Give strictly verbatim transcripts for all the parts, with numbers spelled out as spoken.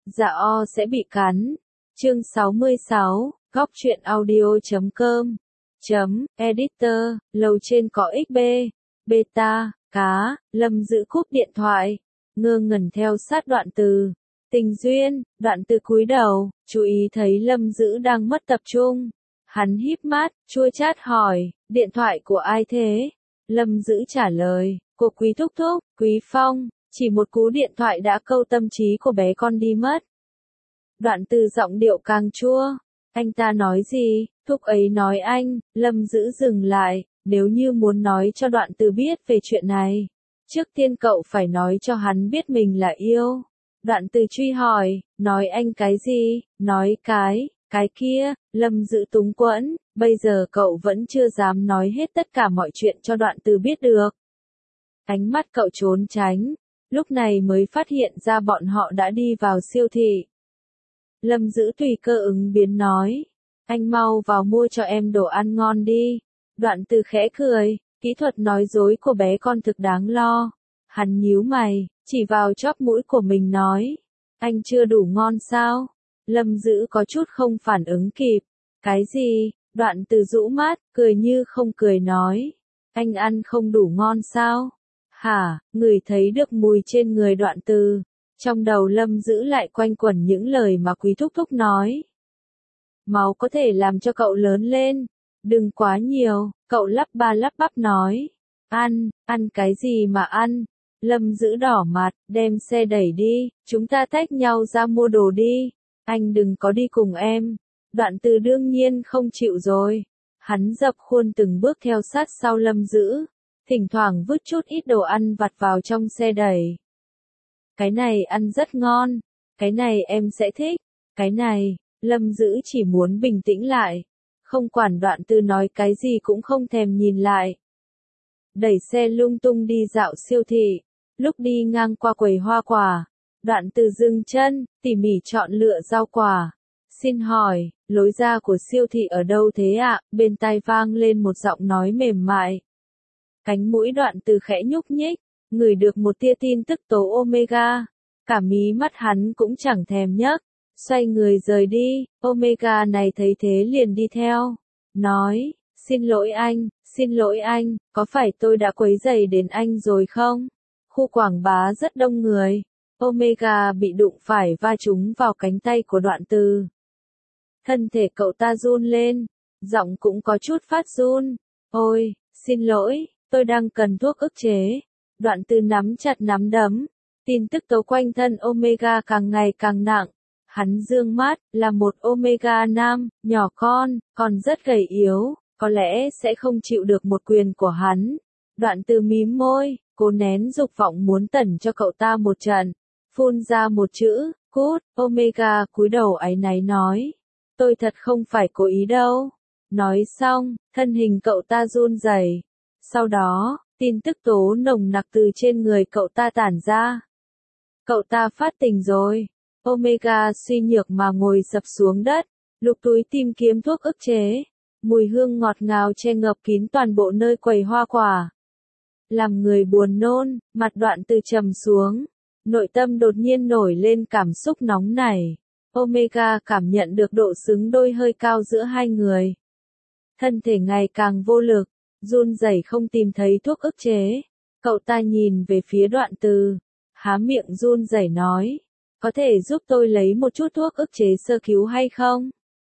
dạ o sẽ bị cắn. Chương sáu mươi sáu, góc truyện audio chấm com, chấm, editor, lầu trên có ích bê, beta, cá, Lâm Dữ cúp điện thoại, ngơ ngẩn theo sát đoạn từ. Tình duyên, đoạn từ cúi đầu, chú ý thấy Lâm Dữ đang mất tập trung. Hắn híp mắt, chua chát hỏi, điện thoại của ai thế? Lâm Dữ trả lời, của Quý Thúc Thúc, Quý Phong, chỉ một cú điện thoại đã câu tâm trí của bé con đi mất. Đoạn từ giọng điệu càng chua, anh ta nói gì? Thúc ấy nói anh. Lâm Dữ dừng lại, nếu như muốn nói cho đoạn từ biết về chuyện này, trước tiên cậu phải nói cho hắn biết mình là yêu. Đoạn từ truy hỏi, nói anh cái gì? Nói cái, cái kia. Lâm Dữ túng quẫn, bây giờ cậu vẫn chưa dám nói hết tất cả mọi chuyện cho đoạn từ biết được. Ánh mắt cậu trốn tránh, lúc này mới phát hiện ra bọn họ đã đi vào siêu thị. Lâm Dữ tùy cơ ứng biến nói, anh mau vào mua cho em đồ ăn ngon đi. Đoạn từ khẽ cười, kỹ thuật nói dối của bé con thực đáng lo. Hắn nhíu mày, chỉ vào chóp mũi của mình nói, anh chưa đủ ngon sao? Lâm Dữ có chút không phản ứng kịp. Cái gì? Đoạn từ rũ mắt, cười như không cười nói, anh ăn không đủ ngon sao? Hả? Ngửi thấy được mùi trên người đoạn từ. Trong đầu Lâm Dữ lại quanh quẩn những lời mà Quý Thúc Thúc nói. Máu có thể làm cho cậu lớn lên. Đừng quá nhiều, cậu lắp ba lắp bắp nói. Ăn, ăn cái gì mà ăn? Lâm Dữ đỏ mặt, đem xe đẩy đi, chúng ta tách nhau ra mua đồ đi. Anh đừng có đi cùng em. Đoạn từ đương nhiên không chịu rồi. Hắn dập khuôn từng bước theo sát sau Lâm Dữ, thỉnh thoảng vứt chút ít đồ ăn vặt vào trong xe đẩy. Cái này ăn rất ngon, cái này em sẽ thích, cái này, Lâm Dữ chỉ muốn bình tĩnh lại, không quản đoạn từ nói cái gì cũng không thèm nhìn lại. Đẩy xe lung tung đi dạo siêu thị, lúc đi ngang qua quầy hoa quả, đoạn từ dừng chân, tỉ mỉ chọn lựa rau quả. Xin hỏi, lối ra của siêu thị ở đâu thế ạ? Bên tai vang lên một giọng nói mềm mại. Cánh mũi đoạn từ khẽ nhúc nhích, ngửi được một tia tin tức tố Omega. Cả mí mắt hắn cũng chẳng thèm nhấc, xoay người rời đi. Omega này thấy thế liền đi theo, nói, xin lỗi anh, xin lỗi anh, có phải tôi đã quấy rầy đến anh rồi không? Khu quảng bá rất đông người. Omega bị đụng phải va trúng vào cánh tay của đoạn từ. Thân thể cậu ta run lên, giọng cũng có chút phát run. Ôi, xin lỗi, tôi đang cần thuốc ức chế. Đoạn từ nắm chặt nắm đấm, tin tức tố quanh thân Omega càng ngày càng nặng. Hắn dương mắt, là một Omega nam, nhỏ con, còn rất gầy yếu, có lẽ sẽ không chịu được một quyền của hắn. Đoạn từ mím môi, cố nén dục vọng muốn tẩn cho cậu ta một trận, phun ra một chữ, cút. Omega cúi đầu áy náy nói, tôi thật không phải cố ý đâu. Nói xong, thân hình cậu ta run rẩy. Sau đó, tin tức tố nồng nặc từ trên người cậu ta tản ra. Cậu ta phát tình rồi. Omega suy nhược mà ngồi sập xuống đất, lục túi tìm kiếm thuốc ức chế. Mùi hương ngọt ngào che ngập kín toàn bộ nơi quầy hoa quả. Làm người buồn nôn, mặt đoạn từ trầm xuống. Nội tâm đột nhiên nổi lên cảm xúc nóng nảy. Omega cảm nhận được độ xứng đôi hơi cao giữa hai người. Thân thể ngày càng vô lực, run rẩy không tìm thấy thuốc ức chế. Cậu ta nhìn về phía đoạn từ, há miệng run rẩy nói, có thể giúp tôi lấy một chút thuốc ức chế sơ cứu hay không?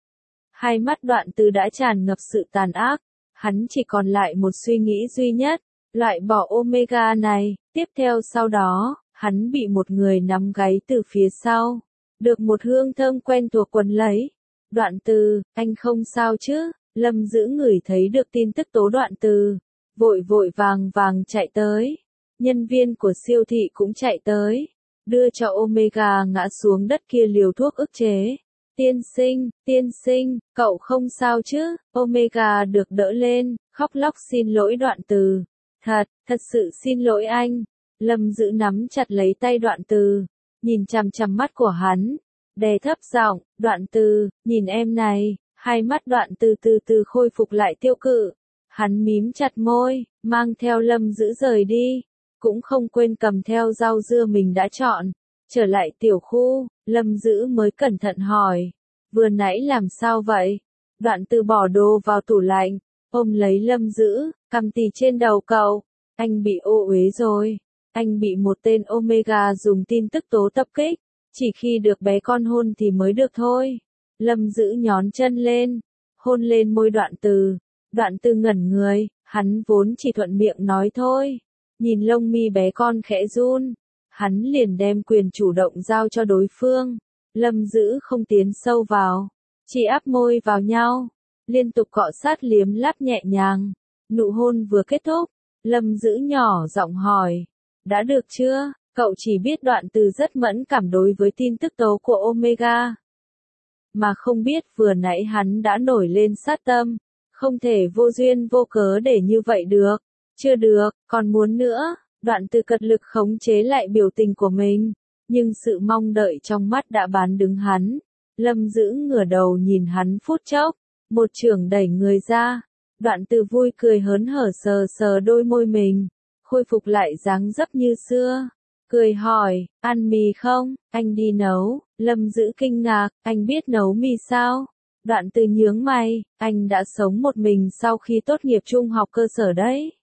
Hai mắt đoạn từ đã tràn ngập sự tàn ác, hắn chỉ còn lại một suy nghĩ duy nhất, loại bỏ Omega này. Tiếp theo sau đó, hắn bị một người nắm gáy từ phía sau, được một hương thơm quen thuộc quấn lấy. Đoạn từ, anh không sao chứ? Lâm Dữ ngửi thấy được tin tức tố đoạn từ, vội vội vàng vàng chạy tới. Nhân viên của siêu thị cũng chạy tới, đưa cho Omega ngã xuống đất kia liều thuốc ức chế. Tiên sinh, tiên sinh, cậu không sao chứ? Omega được đỡ lên, khóc lóc xin lỗi đoạn từ. Thật, thật sự xin lỗi anh. Lâm Dữ nắm chặt lấy tay đoạn từ, nhìn chằm chằm mắt của hắn, đè thấp giọng, đoạn từ, nhìn em này. Hai mắt đoạn từ từ từ khôi phục lại tiêu cự. Hắn mím chặt môi, mang theo Lâm Dữ rời đi. Cũng không quên cầm theo rau dưa mình đã chọn. Trở lại tiểu khu, Lâm Dữ mới cẩn thận hỏi. Vừa nãy làm sao vậy? Đoạn Từ bỏ đồ vào tủ lạnh, ôm lấy Lâm Dữ, cằm tì trên đầu cậu. Anh bị ô uế rồi. Anh bị một tên Omega dùng tin tức tố tập kích. Chỉ khi được bé con hôn thì mới được thôi. Lâm Dữ nhón chân lên, hôn lên môi Đoạn Từ. Đoạn Từ ngẩn người, hắn vốn chỉ thuận miệng nói thôi. Nhìn lông mi bé con khẽ run, hắn liền đem quyền chủ động giao cho đối phương. Lâm Dữ không tiến sâu vào, chỉ áp môi vào nhau, liên tục cọ sát liếm láp nhẹ nhàng. Nụ hôn vừa kết thúc, Lâm Dữ nhỏ giọng hỏi, đã được chưa? Cậu chỉ biết Đoạn Từ rất mẫn cảm đối với tin tức tố của Omega, mà không biết vừa nãy hắn đã nổi lên sát tâm, không thể vô duyên vô cớ để như vậy được. Chưa được, còn muốn nữa. Đoạn Từ cật lực khống chế lại biểu tình của mình, nhưng sự mong đợi trong mắt đã bán đứng hắn. Lâm Dữ ngửa đầu nhìn hắn phút chốc, một chưởng đẩy người ra. Đoạn Từ vui cười hớn hở sờ sờ đôi môi mình, khôi phục lại dáng dấp như xưa. Cười hỏi, ăn mì không? Anh đi nấu. Lâm Dữ kinh ngạc, anh biết nấu mì sao? Đoạn Từ nhướng mày, anh đã sống một mình sau khi tốt nghiệp trung học cơ sở đấy.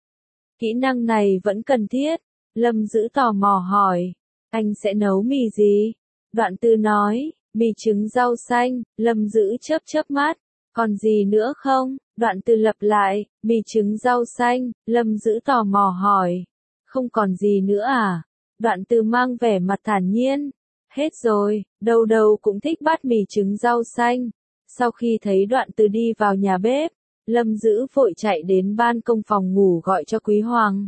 Kỹ năng này vẫn cần thiết. Lâm Dữ tò mò hỏi, anh sẽ nấu mì gì? Đoạn Từ nói, mì trứng rau xanh. Lâm Dữ chớp chớp mắt, còn gì nữa không? Đoạn Từ lặp lại, mì trứng rau xanh. Lâm Dữ tò mò hỏi, không còn gì nữa à? Đoạn Từ mang vẻ mặt thản nhiên, hết rồi, đâu đâu cũng thích bát mì trứng rau xanh. Sau khi thấy Đoạn Từ đi vào nhà bếp, Lâm Dữ vội chạy đến ban công phòng ngủ gọi cho Quý Hoàng.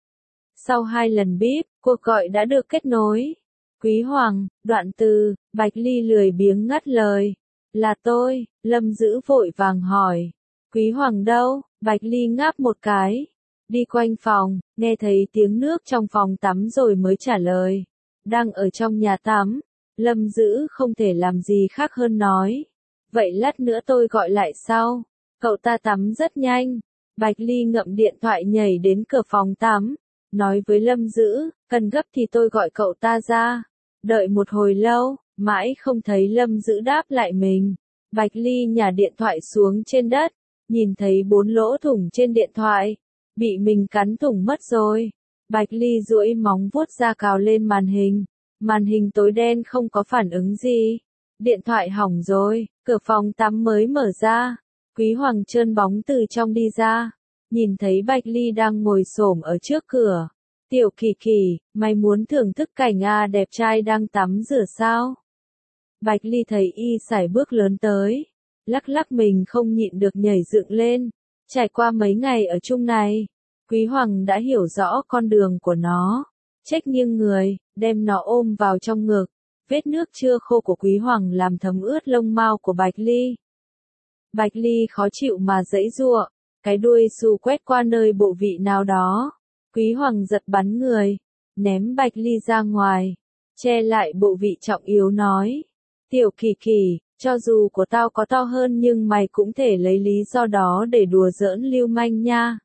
Sau hai lần bíp, cuộc gọi đã được kết nối. Quý Hoàng, Đoạn Từ, Bạch Ly lười biếng ngắt lời. Là tôi. Lâm Dữ vội vàng hỏi. Quý Hoàng đâu? Bạch Ly ngáp một cái. Đi quanh phòng, nghe thấy tiếng nước trong phòng tắm rồi mới trả lời. Đang ở trong nhà tắm. Lâm Dữ không thể làm gì khác hơn nói. Vậy lát nữa tôi gọi lại sau. Cậu ta tắm rất nhanh. Bạch Ly ngậm điện thoại nhảy đến cửa phòng tắm, nói với Lâm Dữ, cần gấp thì tôi gọi cậu ta ra. Đợi một hồi lâu, mãi không thấy Lâm Dữ đáp lại mình. Bạch Ly nhả điện thoại xuống trên đất, nhìn thấy bốn lỗ thủng trên điện thoại, bị mình cắn thủng mất rồi. Bạch Ly duỗi móng vuốt ra cào lên màn hình, màn hình tối đen không có phản ứng gì. Điện thoại hỏng rồi, cửa phòng tắm mới mở ra. Quý Hoàng trơn bóng từ trong đi ra, nhìn thấy Bạch Ly đang ngồi xổm ở trước cửa. Tiểu Kỳ Kỳ, mày muốn thưởng thức cảnh A đẹp trai đang tắm rửa sao? Bạch Ly thấy y sải bước lớn tới, lắc lắc mình không nhịn được nhảy dựng lên. Trải qua mấy ngày ở chung này, Quý Hoàng đã hiểu rõ con đường của nó. Trách nghiêng người, đem nó ôm vào trong ngực. Vết nước chưa khô của Quý Hoàng làm thấm ướt lông mao của Bạch Ly. Bạch Ly khó chịu mà giãy giụa, cái đuôi xù quét qua nơi bộ vị nào đó. Quý Hoàng giật bắn người, ném Bạch Ly ra ngoài, che lại bộ vị trọng yếu nói. Tiểu Kỳ Kỳ, cho dù của tao có to hơn nhưng mày cũng thể lấy lý do đó để đùa giỡn lưu manh nha.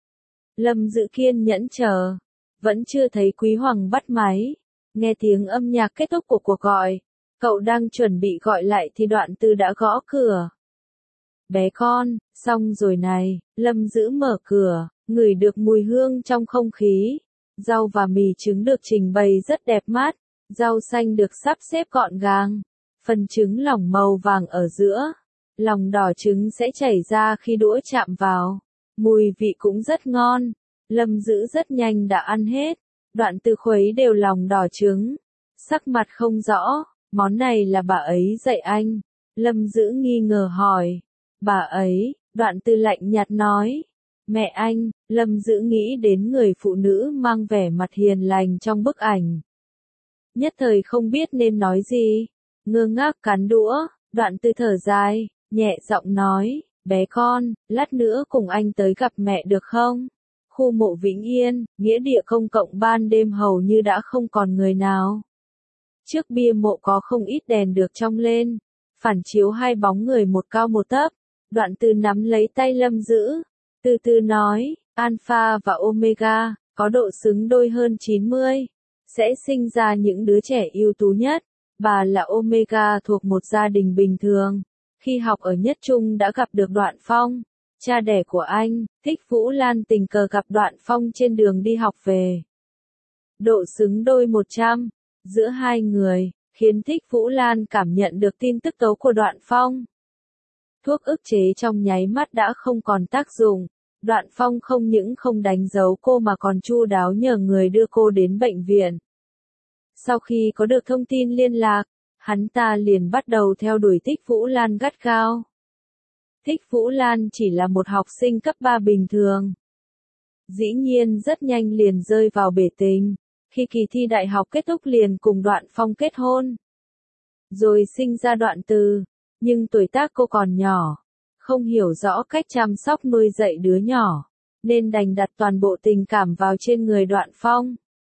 Lâm Dữ kiên nhẫn chờ, vẫn chưa thấy Quý Hoàng bắt máy. Nghe tiếng âm nhạc kết thúc của cuộc gọi, cậu đang chuẩn bị gọi lại thì Đoạn Từ đã gõ cửa. Bé con, xong rồi này. Lâm Dữ mở cửa, ngửi được mùi hương trong không khí. Rau và mì trứng được trình bày rất đẹp mắt, rau xanh được sắp xếp gọn gàng, phần trứng lỏng màu vàng ở giữa, lòng đỏ trứng sẽ chảy ra khi đũa chạm vào, mùi vị cũng rất ngon. Lâm Dữ rất nhanh đã ăn hết. Đoạn Từ khuấy đều lòng đỏ trứng, sắc mặt không rõ, món này là bà ấy dạy anh. Lâm Dữ nghi ngờ hỏi. Bà ấy, Đoạn Từ lạnh nhạt nói. Mẹ anh. Lâm Dữ nghĩ đến người phụ nữ mang vẻ mặt hiền lành trong bức ảnh. Nhất thời không biết nên nói gì, ngơ ngác cắn đũa. Đoạn Từ thở dài, nhẹ giọng nói, bé con, lát nữa cùng anh tới gặp mẹ được không? Khu mộ Vĩnh Yên, nghĩa địa công cộng ban đêm hầu như đã không còn người nào. Trước bia mộ có không ít đèn được trong lên, phản chiếu hai bóng người một cao một thấp. Đoạn Từ nắm lấy tay Lâm Dữ, từ từ nói, Alpha và Omega, có độ xứng đôi hơn chín mươi, sẽ sinh ra những đứa trẻ ưu tú nhất. Bà là Omega thuộc một gia đình bình thường. Khi học ở Nhất Trung đã gặp được Đoạn Phong, cha đẻ của anh. Thích Vũ Lan tình cờ gặp Đoạn Phong trên đường đi học về. Độ xứng đôi một trăm giữa hai người, khiến Thích Vũ Lan cảm nhận được tin tức tố của Đoạn Phong. Thuốc ức chế trong nháy mắt đã không còn tác dụng. Đoạn Phong không những không đánh dấu cô mà còn chu đáo nhờ người đưa cô đến bệnh viện. Sau khi có được thông tin liên lạc, hắn ta liền bắt đầu theo đuổi Thích Vũ Lan gắt gao. Thích Vũ Lan chỉ là một học sinh cấp ba bình thường. Dĩ nhiên rất nhanh liền rơi vào bể tình. Khi kỳ thi đại học kết thúc liền cùng Đoạn Phong kết hôn. Rồi sinh ra Đoạn Từ. Nhưng tuổi tác cô còn nhỏ. Không hiểu rõ cách chăm sóc nuôi dạy đứa nhỏ. Nên đành đặt toàn bộ tình cảm vào trên người Đoạn Phong.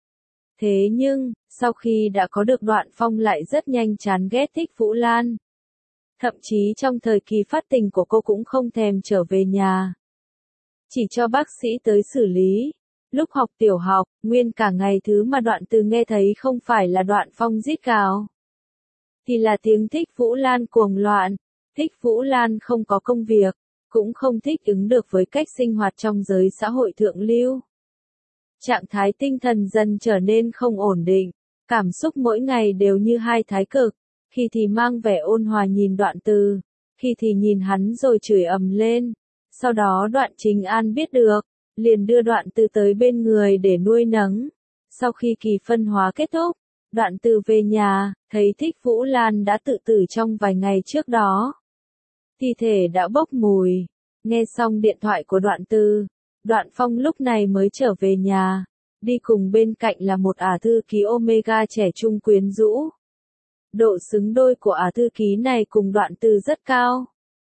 Thế nhưng, sau khi đã có được Đoạn Phong lại rất nhanh chán ghét Thích Vũ Lan. Thậm chí trong thời kỳ phát tình của cô cũng không thèm trở về nhà. Chỉ cho bác sĩ tới xử lý. Lúc học tiểu học, nguyên cả ngày thứ mà Đoạn Từ nghe thấy không phải là Đoạn Phong rít gào, thì là tiếng Thích Vũ Lan cuồng loạn. Thích Vũ Lan không có công việc, cũng không thích ứng được với cách sinh hoạt trong giới xã hội thượng lưu. Trạng thái tinh thần dần trở nên không ổn định, cảm xúc mỗi ngày đều như hai thái cực, khi thì mang vẻ ôn hòa nhìn Đoạn Từ, khi thì nhìn hắn rồi chửi ầm lên. Sau đó Đoạn Chính An biết được, liền đưa Đoạn Từ tới bên người để nuôi nấng. Sau khi kỳ phân hóa kết thúc, Đoạn Từ về nhà, thấy Thích Vũ Lan đã tự tử trong vài ngày trước đó. Thi thể đã bốc mùi. Nghe xong điện thoại của Đoạn Từ, Đoạn Phong lúc này mới trở về nhà. Đi cùng bên cạnh là một ả thư ký Omega trẻ trung quyến rũ. Độ xứng đôi của ả thư ký này cùng Đoạn Từ rất cao.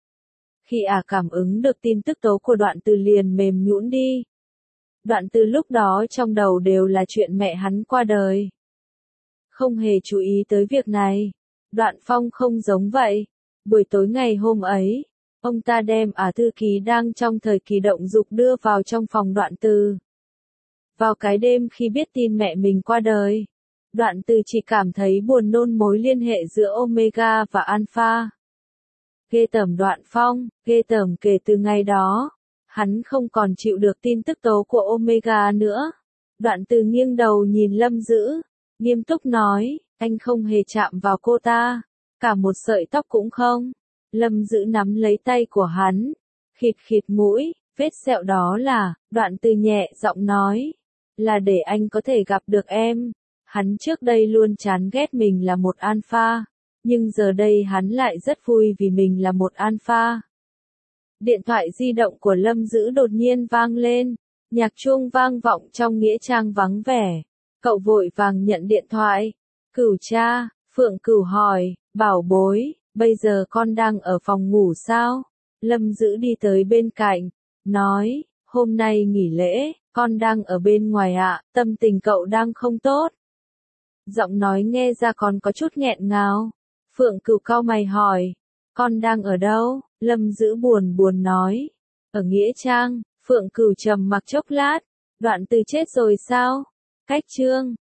Khi ả cảm ứng được tin tức tố của Đoạn Từ liền mềm nhũn đi. Đoạn Từ lúc đó trong đầu đều là chuyện mẹ hắn qua đời. Không hề chú ý tới việc này. Đoạn Phong không giống vậy. Buổi tối ngày hôm ấy, ông ta đem ả thư ký đang trong thời kỳ động dục đưa vào trong phòng Đoạn Từ. Vào cái đêm khi biết tin mẹ mình qua đời, Đoạn Từ chỉ cảm thấy buồn nôn mối liên hệ giữa Omega và Alpha. Ghê tởm Đoạn Phong, ghê tởm kể từ ngày đó, hắn không còn chịu được tin tức tố của Omega nữa. Đoạn Từ nghiêng đầu nhìn Lâm Dữ, nghiêm túc nói, anh không hề chạm vào cô ta, cả một sợi tóc cũng không. Lâm Dữ nắm lấy tay của hắn, khịt khịt mũi, vết sẹo đó là, Đoạn Từ nhẹ giọng nói, là để anh có thể gặp được em. Hắn trước đây luôn chán ghét mình là một alpha, nhưng giờ đây hắn lại rất vui vì mình là một alpha. Điện thoại di động của Lâm Dữ đột nhiên vang lên, nhạc chuông vang vọng trong nghĩa trang vắng vẻ. Cậu vội vàng nhận điện thoại. Cửu cha, Phượng Cửu hỏi, bảo bối, bây giờ con đang ở phòng ngủ sao? Lâm Dữ đi tới bên cạnh, nói, hôm nay nghỉ lễ, con đang ở bên ngoài ạ, tâm tình cậu đang không tốt. Giọng nói nghe ra còn có chút nghẹn ngào. Phượng Cửu cau mày hỏi, con đang ở đâu? Lâm Dữ buồn buồn nói, ở nghĩa trang. Phượng Cửu trầm mặc chốc lát, Đoạn Từ chết rồi sao? Cách chương